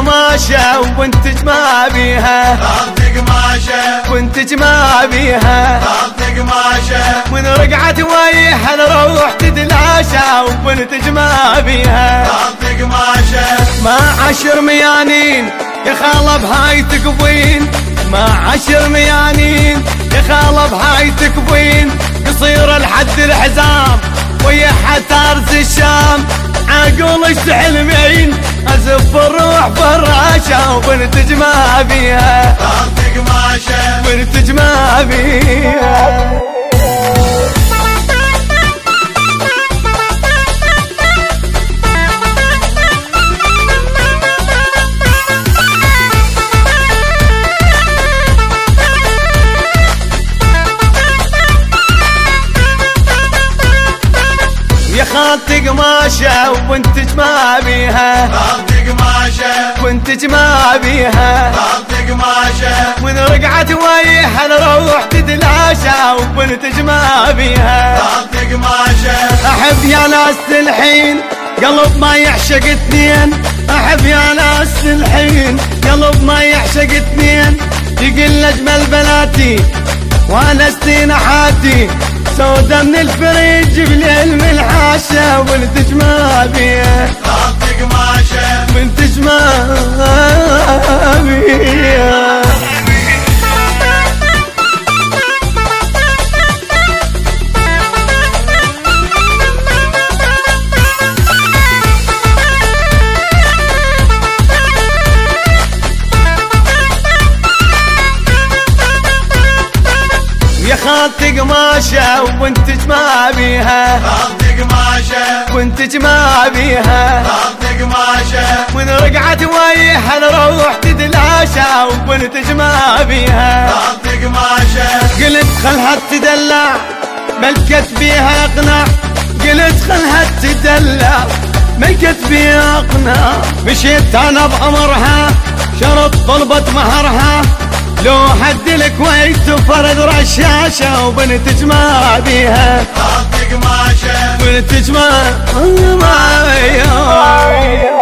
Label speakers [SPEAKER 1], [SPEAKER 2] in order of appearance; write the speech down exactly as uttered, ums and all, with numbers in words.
[SPEAKER 1] قماشة وانت ما بيها،
[SPEAKER 2] طلت قماشة
[SPEAKER 1] وانت ما بيها،
[SPEAKER 2] طلت قماشة
[SPEAKER 1] من رقعة ويح نروح تتلاشى وبنت ما بيها،
[SPEAKER 2] طلت قماشة
[SPEAKER 1] ما عشر ميانين يا خالة بهاي تقبين، ما عشر ميانين يا خالة بهاي تقبين، قصير لحد الحزام ويا حتارز الشام، عقول اشتحل مين ازف الروح فراشة وبنت ما بيها،
[SPEAKER 2] طلت قماشة
[SPEAKER 1] بنت ما بيها. يا خالتي قماشة وانت ما بيها،
[SPEAKER 2] طلت قماشة
[SPEAKER 1] وانت ما بيها،
[SPEAKER 2] طلت قماشة
[SPEAKER 1] من رقعة ويح نروح تتلاشى وبنت ما بيها،
[SPEAKER 2] طلت قماشة
[SPEAKER 1] احب يا ناس الحين قلب ما يعشق اثنين، احب يا ناس الحين قلب ما يعشق اثنين، يقل اجمل بناتي وانا استنحاتي سودا من الفريج بليل من الحاشة وبنت ما بيها،
[SPEAKER 2] طلت قماشة
[SPEAKER 1] بنت ما بيها. يا خالتي قماشة وانت ما بيها،
[SPEAKER 2] طلت قماشة
[SPEAKER 1] وانت ما بيها،
[SPEAKER 2] طلت قماشة
[SPEAKER 1] من رقعة ويح نروح تتلاشى وبنت ما بيها،
[SPEAKER 2] طلت قماشة
[SPEAKER 1] قلت خلها تدلع ملكت بيها اقنع، قلت خلها تدلع ملكت بيها اقنع، مشيت انا بامرها شرط طلبت مهرها، لو حد الكويت وفرد رشاشة وبنت ما بيها،
[SPEAKER 2] طلت قماشة
[SPEAKER 1] بنت ما بيها.